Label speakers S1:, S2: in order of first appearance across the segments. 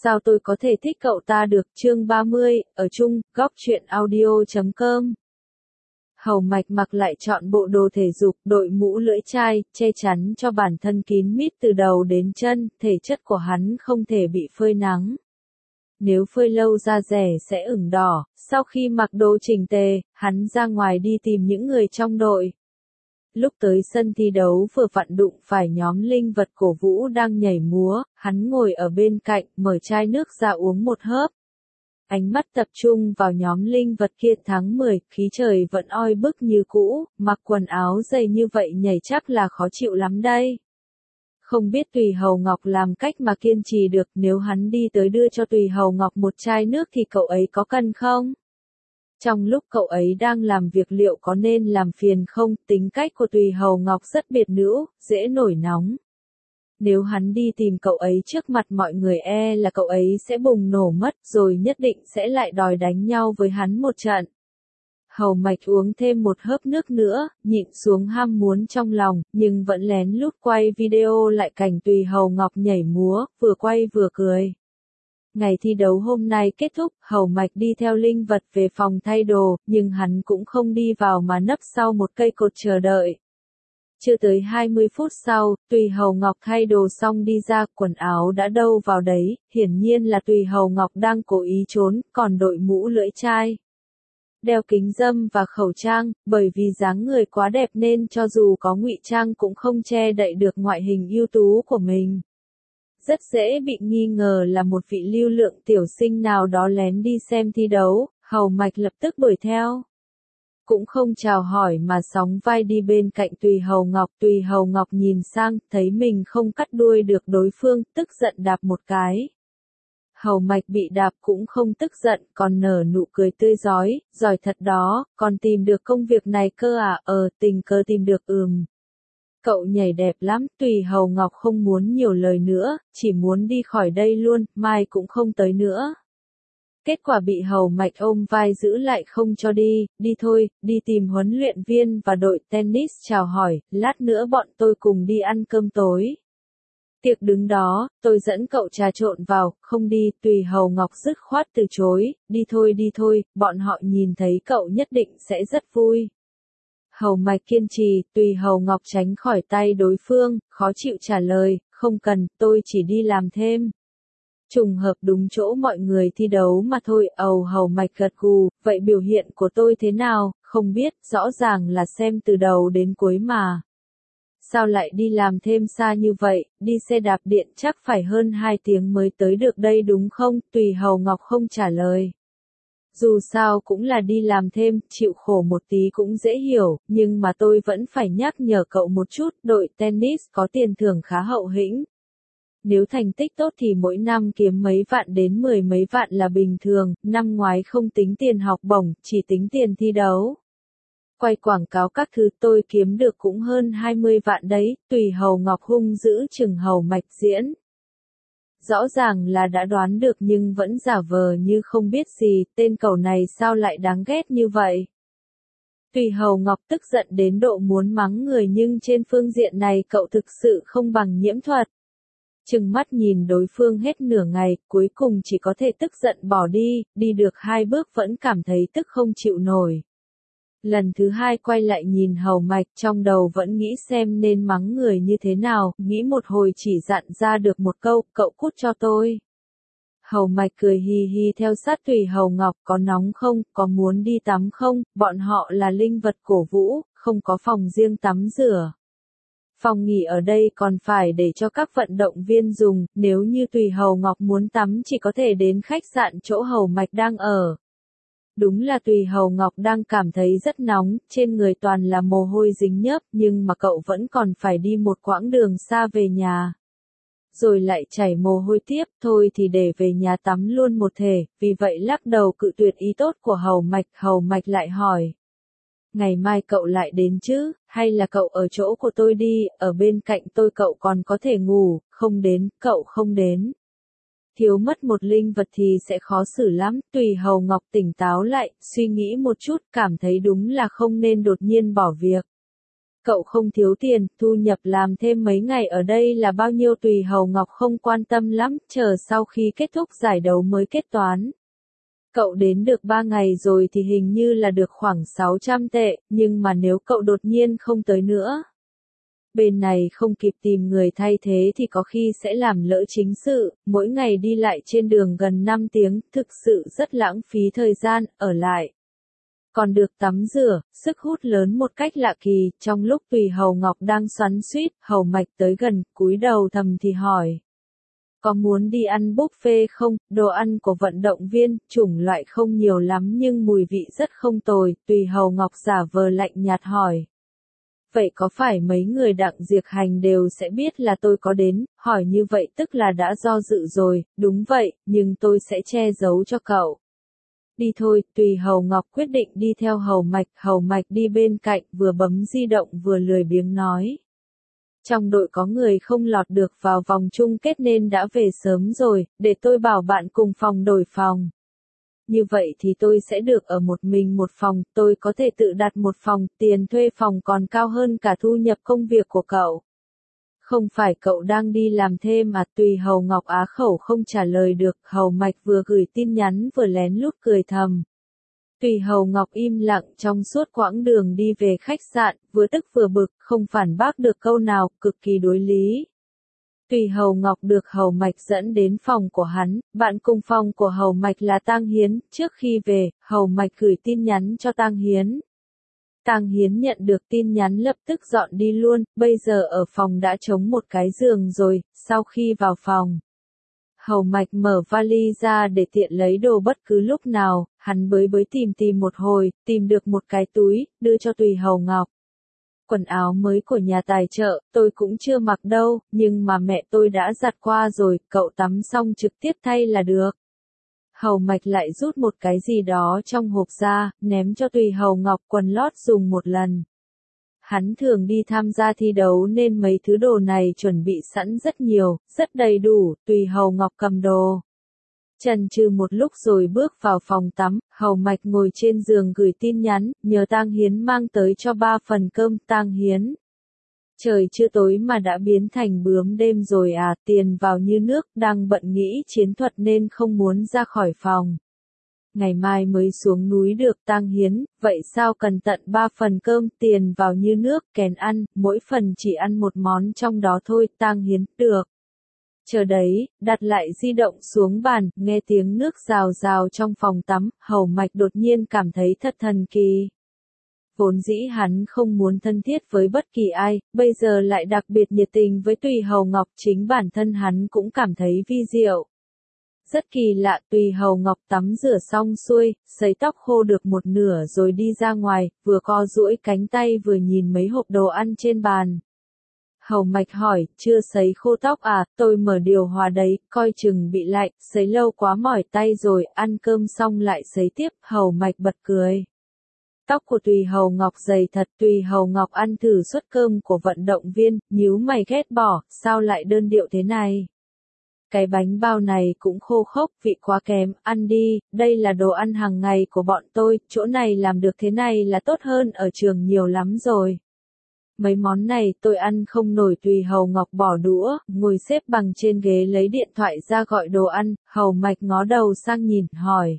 S1: Sao tôi có thể thích cậu ta được? Chương 30, ở chung, góc truyện audio.com. Hầu Mạch mặc lại chọn bộ đồ thể dục, đội mũ lưỡi chai, che chắn cho bản thân kín mít từ đầu đến chân, thể chất của hắn không thể bị phơi nắng. Nếu phơi lâu da rẻ sẽ ửng đỏ. Sau khi mặc đồ chỉnh tề, hắn ra ngoài đi tìm những người trong đội. Lúc tới sân thi đấu vừa vặn đụng phải nhóm linh vật cổ vũ đang nhảy múa, hắn ngồi ở bên cạnh, mở chai nước ra uống một hớp. Ánh mắt tập trung vào nhóm linh vật kia. Tháng 10, khí trời vẫn oi bức như cũ, mặc quần áo dày như vậy nhảy chắc là khó chịu lắm đây. Không biết Tùy Hầu Ngọc làm cách mà kiên trì được, nếu hắn đi tới đưa cho Tùy Hầu Ngọc một chai nước thì cậu ấy có cần không? Trong lúc cậu ấy đang làm việc liệu có nên làm phiền không? Tính cách của Tùy Hầu Ngọc rất biệt nữ, dễ nổi nóng. Nếu hắn đi tìm cậu ấy trước mặt mọi người là cậu ấy sẽ bùng nổ mất, rồi nhất định sẽ lại đòi đánh nhau với hắn một trận. Hầu Mạch uống thêm một hớp nước nữa, nhịn xuống ham muốn trong lòng, nhưng vẫn lén lút quay video lại cảnh Tùy Hầu Ngọc nhảy múa, vừa quay vừa cười. Ngày thi đấu hôm nay kết thúc, Hầu Mạch đi theo linh vật về phòng thay đồ, nhưng hắn cũng không đi vào mà nấp sau một cây cột chờ đợi. Chưa tới 20 phút sau, Tùy Hầu Ngọc thay đồ xong đi ra, quần áo đã đâu vào đấy, hiển nhiên là Tùy Hầu Ngọc đang cố ý trốn, còn đội mũ lưỡi chai. Đeo kính râm và khẩu trang, bởi vì dáng người quá đẹp nên cho dù có ngụy trang cũng không che đậy được ngoại hình ưu tú của mình. Rất dễ bị nghi ngờ là một vị lưu lượng tiểu sinh nào đó lén đi xem thi đấu. Hầu Mạch lập tức đuổi theo. Cũng không chào hỏi mà sóng vai đi bên cạnh Tùy Hầu Ngọc. Tùy Hầu Ngọc nhìn sang, thấy mình không cắt đuôi được đối phương, tức giận đạp một cái. Hầu Mạch bị đạp cũng không tức giận, còn nở nụ cười tươi rói, giỏi thật đó, còn tìm được công việc này cơ à? Tình cờ tìm được. Cậu nhảy đẹp lắm. Tùy Hầu Ngọc không muốn nhiều lời nữa, chỉ muốn đi khỏi đây luôn, mai cũng không tới nữa. Kết quả bị Hầu Mạch ôm vai giữ lại không cho đi. Đi thôi, đi tìm huấn luyện viên và đội tennis chào hỏi, lát nữa bọn tôi cùng đi ăn cơm tối. Tiệc đứng đó, tôi dẫn cậu trà trộn vào. Không đi. Tùy Hầu Ngọc dứt khoát từ chối. Đi thôi, bọn họ nhìn thấy cậu nhất định sẽ rất vui. Hầu Mạch kiên trì. Tùy Hầu Ngọc tránh khỏi tay đối phương, khó chịu trả lời, không cần, tôi chỉ đi làm thêm. Trùng hợp đúng chỗ mọi người thi đấu mà thôi. Hầu Mạch gật gù, vậy biểu hiện của tôi thế nào? Không biết, rõ ràng là xem từ đầu đến cuối mà. Sao lại đi làm thêm xa như vậy? Đi xe đạp điện chắc phải hơn 2 tiếng mới tới được đây đúng không? Tùy Hầu Ngọc không trả lời. Dù sao cũng là đi làm thêm, chịu khổ một tí cũng dễ hiểu, nhưng mà tôi vẫn phải nhắc nhở cậu một chút, đội tennis có tiền thưởng khá hậu hĩnh. Nếu thành tích tốt thì mỗi năm kiếm mấy vạn đến 10 mấy vạn là bình thường, năm ngoái không tính tiền học bổng, chỉ tính tiền thi đấu. Quay quảng cáo các thứ tôi kiếm được cũng hơn 20 vạn đấy. Tùy Hầu Ngọc hung dữ chừng Hầu Mạch diễn. Rõ ràng là đã đoán được nhưng vẫn giả vờ như không biết gì, tên cẩu này sao lại đáng ghét như vậy. Tùy Hầu Ngọc tức giận đến độ muốn mắng người nhưng trên phương diện này cậu thực sự không bằng Nhiễm Thuật. Trừng mắt nhìn đối phương hết nửa ngày, cuối cùng chỉ có thể tức giận bỏ đi, đi được 2 bước vẫn cảm thấy tức không chịu nổi. Lần thứ 2 quay lại nhìn Hầu Mạch, trong đầu vẫn nghĩ xem nên mắng người như thế nào, nghĩ một hồi chỉ dặn ra được một câu, cậu cút cho tôi. Hầu Mạch cười hì hì theo sát Tùy Hầu Ngọc, có nóng không, có muốn đi tắm không? Bọn họ là linh vật cổ vũ, không có phòng riêng tắm rửa. Phòng nghỉ ở đây còn phải để cho các vận động viên dùng, nếu như Tùy Hầu Ngọc muốn tắm chỉ có thể đến khách sạn chỗ Hầu Mạch đang ở. Đúng là Tùy Hầu Ngọc đang cảm thấy rất nóng, trên người toàn là mồ hôi dính nhớp, nhưng mà cậu vẫn còn phải đi một quãng đường xa về nhà. Rồi lại chảy mồ hôi tiếp, thôi thì để về nhà tắm luôn một thể, vì vậy lắc đầu cự tuyệt ý tốt của Hầu Mạch. Hầu Mạch lại hỏi. Ngày mai cậu lại đến chứ, hay là cậu ở chỗ của tôi đi, ở bên cạnh tôi cậu còn có thể ngủ. Không đến, cậu không đến. Thiếu mất một linh vật thì sẽ khó xử lắm. Tùy Hầu Ngọc tỉnh táo lại, suy nghĩ một chút, cảm thấy đúng là không nên đột nhiên bỏ việc. Cậu không thiếu tiền, thu nhập làm thêm mấy ngày ở đây là bao nhiêu? Tùy Hầu Ngọc không quan tâm lắm, chờ sau khi kết thúc giải đấu mới kết toán. Cậu đến được 3 ngày rồi thì hình như là được khoảng 600 tệ, nhưng mà nếu cậu đột nhiên không tới nữa, bên này không kịp tìm người thay thế thì có khi sẽ làm lỡ chính sự, mỗi ngày đi lại trên đường gần 5 tiếng, thực sự rất lãng phí thời gian, ở lại. Còn được tắm rửa, sức hút lớn một cách lạ kỳ, trong lúc Tùy Hầu Ngọc đang xoắn xuýt, Hầu Mạch tới gần, cúi đầu thầm thì hỏi. Có muốn đi ăn buffet không? Đồ ăn của vận động viên, chủng loại không nhiều lắm nhưng mùi vị rất không tồi, Tùy Hầu Ngọc giả vờ lạnh nhạt hỏi. Vậy có phải mấy người Đặng Diệp Hành đều sẽ biết là tôi có đến, hỏi như vậy tức là đã do dự rồi, đúng vậy, nhưng tôi sẽ che giấu cho cậu. Đi thôi, Tùy Hầu Ngọc quyết định đi theo Hầu Mạch đi bên cạnh, vừa bấm di động vừa lười biếng nói. Trong đội có người không lọt được vào vòng chung kết nên đã về sớm rồi, để tôi bảo bạn cùng phòng đổi phòng. Như vậy thì tôi sẽ được ở một mình một phòng, tôi có thể tự đặt một phòng, tiền thuê phòng còn cao hơn cả thu nhập công việc của cậu. Không phải cậu đang đi làm thêm à? Tùy Hầu Ngọc á khẩu không trả lời được, Hầu Mạch vừa gửi tin nhắn vừa lén lút cười thầm. Tùy Hầu Ngọc im lặng trong suốt quãng đường đi về khách sạn, vừa tức vừa bực, không phản bác được câu nào, cực kỳ đối lý. Tùy Hầu Ngọc được Hầu Mạch dẫn đến phòng của hắn, bạn cùng phòng của Hầu Mạch là Tang Hiến, trước khi về, Hầu Mạch gửi tin nhắn cho Tang Hiến. Tang Hiến nhận được tin nhắn lập tức dọn đi luôn, bây giờ ở phòng đã trống một cái giường rồi, sau khi vào phòng. Hầu Mạch mở vali ra để tiện lấy đồ bất cứ lúc nào, hắn bới tìm một hồi, tìm được một cái túi, đưa cho Tùy Hầu Ngọc. Quần áo mới của nhà tài trợ, tôi cũng chưa mặc đâu, nhưng mà mẹ tôi đã giặt qua rồi, cậu tắm xong trực tiếp thay là được. Hầu Mạch lại rút một cái gì đó trong hộp ra, ném cho Tùy Hầu Ngọc, quần lót dùng một lần. Hắn thường đi tham gia thi đấu nên mấy thứ đồ này chuẩn bị sẵn rất nhiều, rất đầy đủ, Tùy Hầu Ngọc cầm đồ. Chần chừ một lúc rồi bước vào phòng tắm, Hầu Mạch ngồi trên giường gửi tin nhắn, nhờ Tang Hiến mang tới cho 3 phần cơm. Tang Hiến. Trời chưa tối mà đã biến thành bướm đêm rồi à, tiền vào như nước, đang bận nghĩ chiến thuật nên không muốn ra khỏi phòng. Ngày mai mới xuống núi được. Tang Hiến, vậy sao cần tận 3 phần cơm, tiền vào như nước, kèn ăn, mỗi phần chỉ ăn một món trong đó thôi. Tang Hiến, được. Chờ đấy, đặt lại di động xuống bàn, nghe tiếng nước rào rào trong phòng tắm, Hầu Mạch đột nhiên cảm thấy thật thần kỳ. Vốn dĩ hắn không muốn thân thiết với bất kỳ ai, bây giờ lại đặc biệt nhiệt tình với Tùy Hầu Ngọc, chính bản thân hắn cũng cảm thấy vi diệu. Rất kỳ lạ, Tùy Hầu Ngọc tắm rửa xong xuôi, sấy tóc khô được một nửa rồi đi ra ngoài, vừa co duỗi cánh tay vừa nhìn mấy hộp đồ ăn trên bàn. Hầu Mạch hỏi, chưa sấy khô tóc à, tôi mở điều hòa đấy, coi chừng bị lạnh, sấy lâu quá mỏi tay rồi, ăn cơm xong lại sấy tiếp. Hầu Mạch bật cười. Tóc của Tùy Hầu Ngọc dày thật. Tùy Hầu Ngọc ăn thử suất cơm của vận động viên, nhíu mày ghét bỏ, sao lại đơn điệu thế này? Cái bánh bao này cũng khô khốc, vị quá kém, ăn đi, đây là đồ ăn hàng ngày của bọn tôi, chỗ này làm được thế này là tốt hơn ở trường nhiều lắm rồi. Mấy món này tôi ăn không nổi. Tùy Hầu Ngọc bỏ đũa, ngồi xếp bằng trên ghế lấy điện thoại ra gọi đồ ăn, Hầu Mạch ngó đầu sang nhìn, hỏi.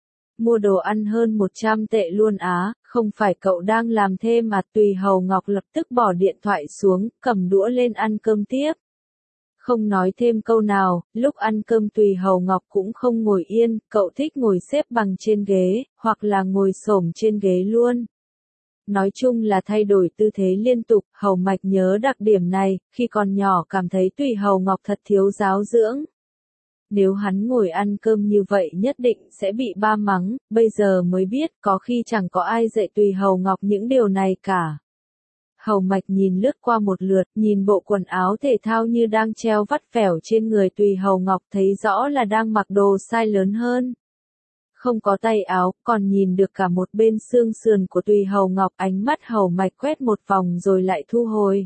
S1: Mua đồ ăn hơn 100 tệ luôn á, không phải cậu đang làm thêm mà? Tùy Hầu Ngọc lập tức bỏ điện thoại xuống, cầm đũa lên ăn cơm tiếp. Không nói thêm câu nào, lúc ăn cơm Tùy Hầu Ngọc cũng không ngồi yên, cậu thích ngồi xếp bằng trên ghế, hoặc là ngồi xổm trên ghế luôn. Nói chung là thay đổi tư thế liên tục. Hầu Mạch nhớ đặc điểm này, khi còn nhỏ cảm thấy Tùy Hầu Ngọc thật thiếu giáo dưỡng. Nếu hắn ngồi ăn cơm như vậy nhất định sẽ bị ba mắng, bây giờ mới biết có khi chẳng có ai dạy Tùy Hầu Ngọc những điều này cả. Hầu Mạch nhìn lướt qua một lượt, nhìn bộ quần áo thể thao như đang treo vắt vẻo trên người Tùy Hầu Ngọc, thấy rõ là đang mặc đồ size lớn hơn. Không có tay áo, còn nhìn được cả một bên xương sườn của Tùy Hầu Ngọc. Ánh mắt Hầu Mạch quét một vòng rồi lại thu hồi.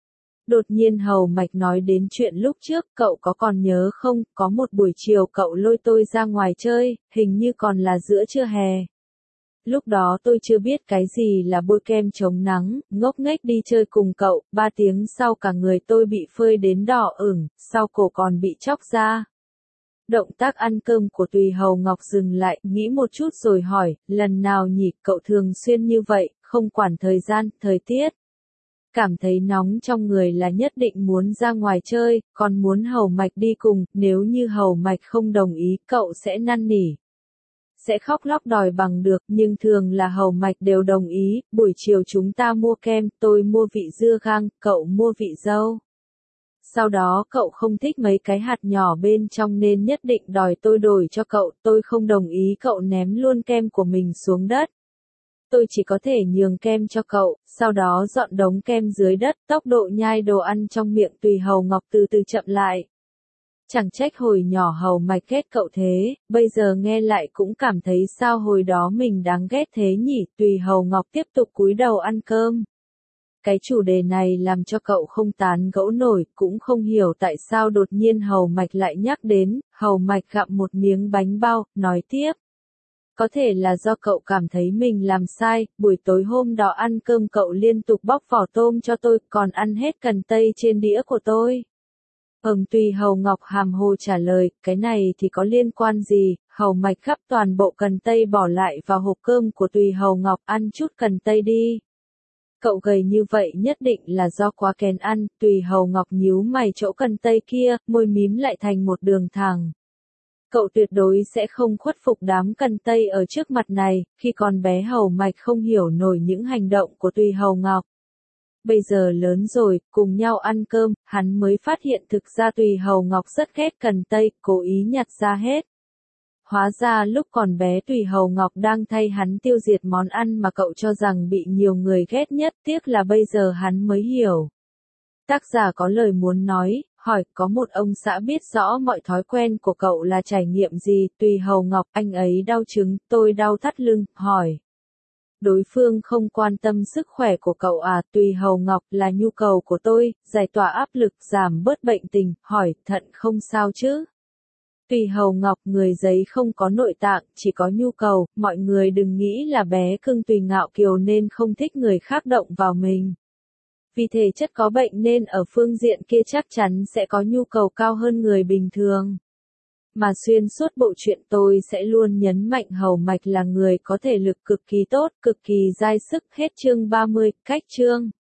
S1: Đột nhiên Hầu Mạch nói đến chuyện lúc trước, cậu có còn nhớ không, có một buổi chiều cậu lôi tôi ra ngoài chơi, hình như còn là giữa trưa hè. Lúc đó tôi chưa biết cái gì là bôi kem chống nắng, ngốc nghếch đi chơi cùng cậu, 3 tiếng sau cả người tôi bị phơi đến đỏ ửng, sau cổ còn bị chóc ra. Động tác ăn cơm của Tùy Hầu Ngọc dừng lại, nghĩ một chút rồi hỏi, lần nào nhỉ, cậu thường xuyên như vậy, không quản thời gian, thời tiết. Cảm thấy nóng trong người là nhất định muốn ra ngoài chơi, còn muốn Hầu Mạch đi cùng, nếu như Hầu Mạch không đồng ý, cậu sẽ năn nỉ. Sẽ khóc lóc đòi bằng được, nhưng thường là Hầu Mạch đều đồng ý, buổi chiều chúng ta mua kem, tôi mua vị dưa gang, cậu mua vị dâu. Sau đó cậu không thích mấy cái hạt nhỏ bên trong nên nhất định đòi tôi đổi cho cậu, tôi không đồng ý, cậu ném luôn kem của mình xuống đất. Tôi chỉ có thể nhường kem cho cậu, sau đó dọn đống kem dưới đất, tốc độ nhai đồ ăn trong miệng Tùy Hầu Ngọc từ từ chậm lại. Chẳng trách hồi nhỏ Hầu Mạch ghét cậu thế, bây giờ nghe lại cũng cảm thấy sao hồi đó mình đáng ghét thế nhỉ. Tùy Hầu Ngọc tiếp tục cúi đầu ăn cơm. Cái chủ đề này làm cho cậu không tán gẫu nổi, cũng không hiểu tại sao đột nhiên Hầu Mạch lại nhắc đến. Hầu Mạch gặm một miếng bánh bao, nói tiếp. Có thể là do cậu cảm thấy mình làm sai, buổi tối hôm đó ăn cơm cậu liên tục bóc vỏ tôm cho tôi, còn ăn hết cần tây trên đĩa của tôi. Tùy Hầu Ngọc hàm hồ trả lời, cái này thì có liên quan gì, Hầu Mạch gắp toàn bộ cần tây bỏ lại vào hộp cơm của Tùy Hầu Ngọc, ăn chút cần tây đi. Cậu gầy như vậy nhất định là do quá kén ăn, Tùy Hầu Ngọc nhíu mày chỗ cần tây kia, môi mím lại thành một đường thẳng. Cậu tuyệt đối sẽ không khuất phục đám cần tây ở trước mặt này, khi còn bé Hầu Mạch không hiểu nổi những hành động của Tùy Hầu Ngọc. Bây giờ lớn rồi, cùng nhau ăn cơm, hắn mới phát hiện thực ra Tùy Hầu Ngọc rất ghét cần tây, cố ý nhặt ra hết. Hóa ra lúc còn bé Tùy Hầu Ngọc đang thay hắn tiêu diệt món ăn mà cậu cho rằng bị nhiều người ghét nhất, tiếc là bây giờ hắn mới hiểu. Tác giả có lời muốn nói, hỏi, có một ông xã biết rõ mọi thói quen của cậu là trải nghiệm gì, Tùy Hầu Ngọc, anh ấy đau trứng, tôi đau thắt lưng, hỏi. Đối phương không quan tâm sức khỏe của cậu à, Tùy Hầu Ngọc, là nhu cầu của tôi, giải tỏa áp lực, giảm bớt bệnh tình, hỏi, thận không sao chứ? Tùy Hầu Ngọc, người giấy không có nội tạng, chỉ có nhu cầu, mọi người đừng nghĩ là bé cưng Tùy Ngạo Kiều nên không thích người khác động vào mình. Vì thể chất có bệnh nên ở phương diện kia chắc chắn sẽ có nhu cầu cao hơn người bình thường. Mà xuyên suốt bộ truyện tôi sẽ luôn nhấn mạnh Hầu Mạch là người có thể lực cực kỳ tốt, cực kỳ dai sức. Hết chương 30, cách chương.